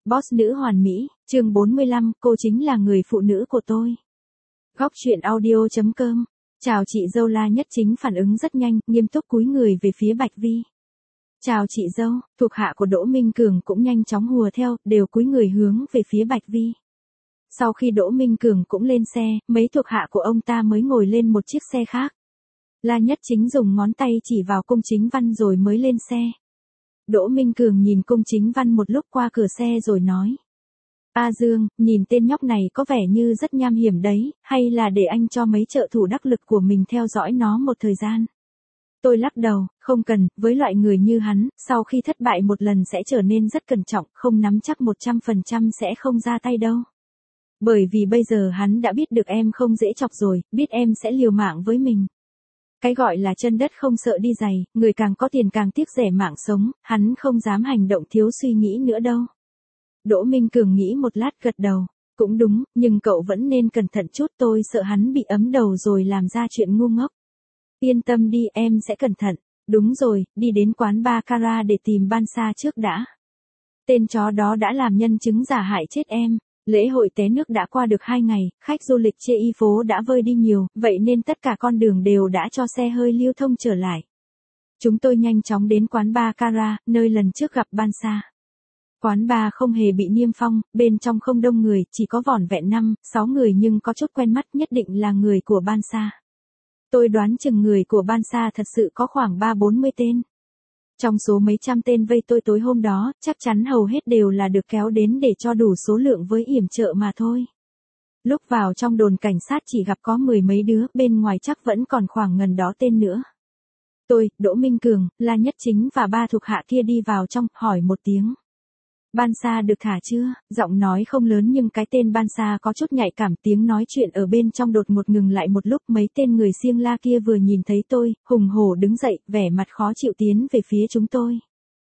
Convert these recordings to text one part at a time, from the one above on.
Boss nữ hoàn mỹ, chương 45, cô chính là người phụ nữ của tôi. Góc truyện audio.com. Chào chị dâu. La Nhất Chính phản ứng rất nhanh, nghiêm túc cúi người về phía Bạch Vi. Chào chị dâu. Thuộc hạ của Đỗ Minh Cường cũng nhanh chóng hùa theo, đều cúi người hướng về phía Bạch Vi. Sau khi Đỗ Minh Cường cũng lên xe, mấy thuộc hạ của ông ta mới ngồi lên một chiếc xe khác. La Nhất Chính dùng ngón tay chỉ vào Cung Chính Văn rồi mới lên xe. Đỗ Minh Cường nhìn Cung Chính Văn một lúc qua cửa xe rồi nói. A Dương, nhìn tên nhóc này có vẻ như rất nham hiểm đấy, hay là để anh cho mấy trợ thủ đắc lực của mình theo dõi nó một thời gian. Tôi lắc đầu, không cần, với loại người như hắn, sau khi thất bại một lần sẽ trở nên rất cẩn trọng, không nắm chắc 100% sẽ không ra tay đâu. Bởi vì bây giờ hắn đã biết được em không dễ chọc rồi, biết em sẽ liều mạng với mình. Cái gọi là chân đất không sợ đi giày, người càng có tiền càng tiếc rẻ mạng sống, hắn không dám hành động thiếu suy nghĩ nữa đâu. Đỗ Minh Cường nghĩ một lát gật đầu, cũng đúng, nhưng cậu vẫn nên cẩn thận chút, tôi sợ hắn bị ấm đầu rồi làm ra chuyện ngu ngốc. Yên tâm đi, em sẽ cẩn thận. Đúng rồi, đi đến quán baccarat để tìm Ban Sa trước đã. Tên chó đó đã làm nhân chứng giả hại chết em. Lễ hội té nước đã qua được 2 ngày, khách du lịch chê y phố đã vơi đi nhiều, vậy nên tất cả con đường đều đã cho xe hơi lưu thông trở lại. Chúng tôi nhanh chóng đến quán baccarat, nơi lần trước gặp Ban Sa. Quán bar không hề bị niêm phong, bên trong không đông người, chỉ có vỏn vẹn 5-6 người nhưng có chút quen mắt, nhất định là người của Ban Sa. Tôi đoán chừng người của Ban Sa thật sự có khoảng 30-40 tên. Trong số mấy trăm tên vây tôi tối hôm đó, chắc chắn hầu hết đều là được kéo đến để cho đủ số lượng với yểm trợ mà thôi. Lúc vào trong đồn cảnh sát chỉ gặp có 10 mấy đứa, bên ngoài chắc vẫn còn khoảng ngần đó tên nữa. Tôi, Đỗ Minh Cường, La Nhất Chính và 3 thuộc hạ kia đi vào trong, hỏi một tiếng. Ban Sa được thả chưa? Giọng nói không lớn nhưng cái tên Ban Sa có chút nhạy cảm, tiếng nói chuyện ở bên trong đột ngột ngừng lại một lúc, mấy tên người Siêng La kia vừa nhìn thấy tôi, hùng hổ đứng dậy, vẻ mặt khó chịu tiến về phía chúng tôi.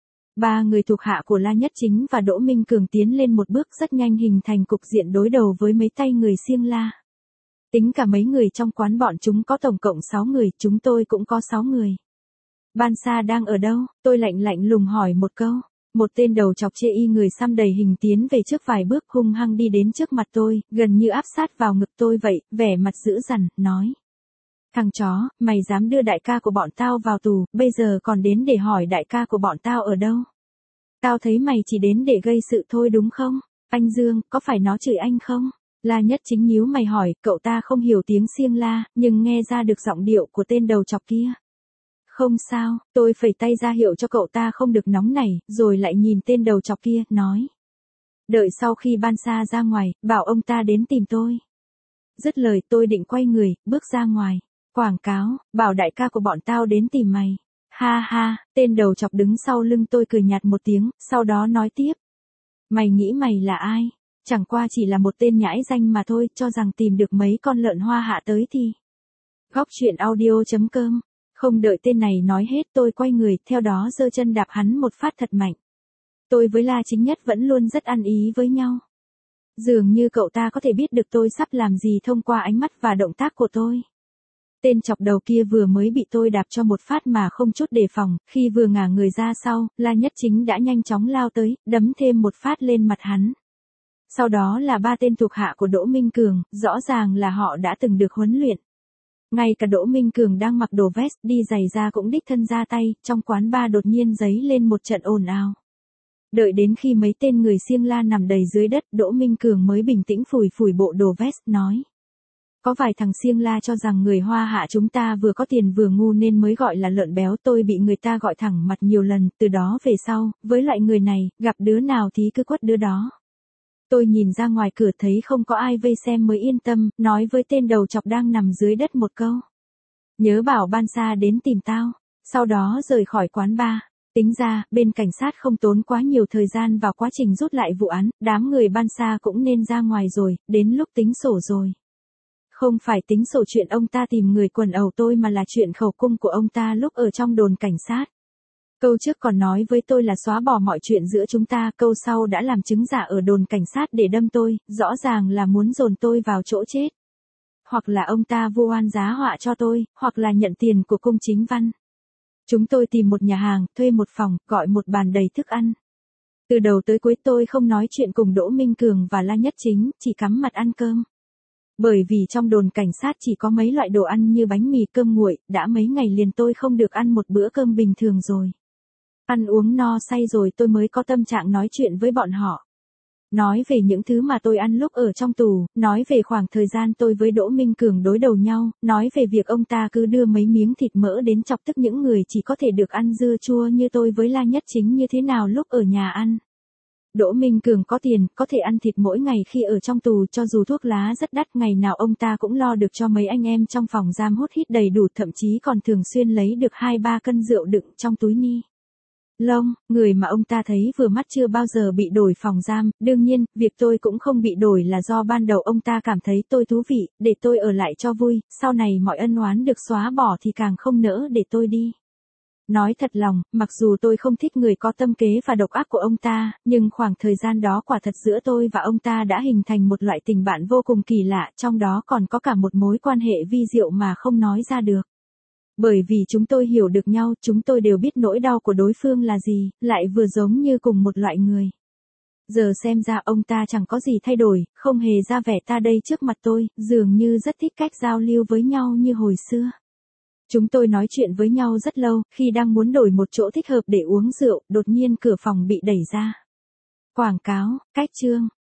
3 người thuộc hạ của La Nhất Chính và Đỗ Minh Cường tiến lên một bước rất nhanh hình thành cục diện đối đầu với mấy tay người Siêng La. Tính cả mấy người trong quán bọn chúng có tổng cộng 6 người, chúng tôi cũng có 6 người. Ban Sa đang ở đâu? Tôi lạnh lùng hỏi một câu. Một tên đầu chọc chê y người xăm đầy hình tiến về trước vài bước hung hăng đi đến trước mặt tôi, gần như áp sát vào ngực tôi vậy, vẻ mặt dữ dằn, nói. Thằng chó, mày dám đưa đại ca của bọn tao vào tù, bây giờ còn đến để hỏi đại ca của bọn tao ở đâu? Tao thấy mày chỉ đến để gây sự thôi đúng không? Anh Dương, có phải nó chửi anh không? La Nhất Chính nhíu mày hỏi, cậu ta không hiểu tiếng Siêng La, nhưng nghe ra được giọng điệu của tên đầu chọc kia. Không sao, tôi phẩy tay ra hiệu cho cậu ta không được nóng nảy, rồi lại nhìn tên đầu chọc kia, nói. Đợi sau khi Ban Sa ra ngoài, bảo ông ta đến tìm tôi. Dứt lời tôi định quay người, bước ra ngoài. Quảng cáo, bảo đại ca của bọn tao đến tìm mày. Ha ha, tên đầu chọc đứng sau lưng tôi cười nhạt một tiếng, sau đó nói tiếp. Mày nghĩ mày là ai? Chẳng qua chỉ là một tên nhãi danh mà thôi, cho rằng tìm được mấy con lợn hoa hạ tới thì. Góc truyện audio.com. Không đợi tên này nói hết tôi quay người, theo đó giơ chân đạp hắn một phát thật mạnh. Tôi với La Chính Nhất vẫn luôn rất ăn ý với nhau. Dường như cậu ta có thể biết được tôi sắp làm gì thông qua ánh mắt và động tác của tôi. Tên chọc đầu kia vừa mới bị tôi đạp cho một phát mà không chút đề phòng, khi vừa ngả người ra sau, La Nhất Chính đã nhanh chóng lao tới, đấm thêm một phát lên mặt hắn. Sau đó là 3 tên thuộc hạ của Đỗ Minh Cường, rõ ràng là họ đã từng được huấn luyện. Ngay cả Đỗ Minh Cường đang mặc đồ vest đi giày ra cũng đích thân ra tay, trong quán bar đột nhiên giấy lên một trận ồn ào. Đợi đến khi mấy tên người Siêng La nằm đầy dưới đất, Đỗ Minh Cường mới bình tĩnh phủi bộ đồ vest, nói. Có vài thằng Siêng La cho rằng người Hoa hạ chúng ta vừa có tiền vừa ngu nên mới gọi là lợn béo, tôi bị người ta gọi thẳng mặt nhiều lần, từ đó về sau, với loại người này, gặp đứa nào thì cứ quất đứa đó. Tôi nhìn ra ngoài cửa thấy không có ai vây xem mới yên tâm, nói với tên đầu chọc đang nằm dưới đất một câu. Nhớ bảo Ban Sa đến tìm tao, sau đó rời khỏi quán bar. Tính ra, bên cảnh sát không tốn quá nhiều thời gian vào quá trình rút lại vụ án, đám người Ban Sa cũng nên ra ngoài rồi, đến lúc tính sổ rồi. Không phải tính sổ chuyện ông ta tìm người quần ẩu tôi mà là chuyện khẩu cung của ông ta lúc ở trong đồn cảnh sát. Câu trước còn nói với tôi là xóa bỏ mọi chuyện giữa chúng ta, câu sau đã làm chứng giả ở đồn cảnh sát để đâm tôi, rõ ràng là muốn dồn tôi vào chỗ chết. Hoặc là ông ta vu oan giá họa cho tôi, hoặc là nhận tiền của Cung Chính Văn. Chúng tôi tìm một nhà hàng, thuê một phòng, gọi một bàn đầy thức ăn. Từ đầu tới cuối tôi không nói chuyện cùng Đỗ Minh Cường và La Nhất Chính, chỉ cắm mặt ăn cơm. Bởi vì trong đồn cảnh sát chỉ có mấy loại đồ ăn như bánh mì cơm nguội, đã mấy ngày liền tôi không được ăn một bữa cơm bình thường rồi. Ăn uống no say rồi tôi mới có tâm trạng nói chuyện với bọn họ. Nói về những thứ mà tôi ăn lúc ở trong tù, nói về khoảng thời gian tôi với Đỗ Minh Cường đối đầu nhau, nói về việc ông ta cứ đưa mấy miếng thịt mỡ đến chọc tức những người chỉ có thể được ăn dưa chua như tôi với La Nhất Chính như thế nào lúc ở nhà ăn. Đỗ Minh Cường có tiền, có thể ăn thịt mỗi ngày khi ở trong tù cho dù thuốc lá rất đắt ngày nào ông ta cũng lo được cho mấy anh em trong phòng giam hút hít đầy đủ thậm chí còn thường xuyên lấy được 2-3 cân rượu đựng trong túi ni lông, người mà ông ta thấy vừa mắt chưa bao giờ bị đổi phòng giam, đương nhiên, việc tôi cũng không bị đổi là do ban đầu ông ta cảm thấy tôi thú vị, để tôi ở lại cho vui, sau này mọi ân oán được xóa bỏ thì càng không nỡ để tôi đi. Nói thật lòng, mặc dù tôi không thích người có tâm kế và độc ác của ông ta, nhưng khoảng thời gian đó quả thật giữa tôi và ông ta đã hình thành một loại tình bạn vô cùng kỳ lạ, trong đó còn có cả một mối quan hệ vi diệu mà không nói ra được. Bởi vì chúng tôi hiểu được nhau, chúng tôi đều biết nỗi đau của đối phương là gì, lại vừa giống như cùng một loại người. Giờ xem ra ông ta chẳng có gì thay đổi, không hề ra vẻ ta đây trước mặt tôi, dường như rất thích cách giao lưu với nhau như hồi xưa. Chúng tôi nói chuyện với nhau rất lâu, khi đang muốn đổi một chỗ thích hợp để uống rượu, đột nhiên cửa phòng bị đẩy ra. Quảng cáo, cách chương.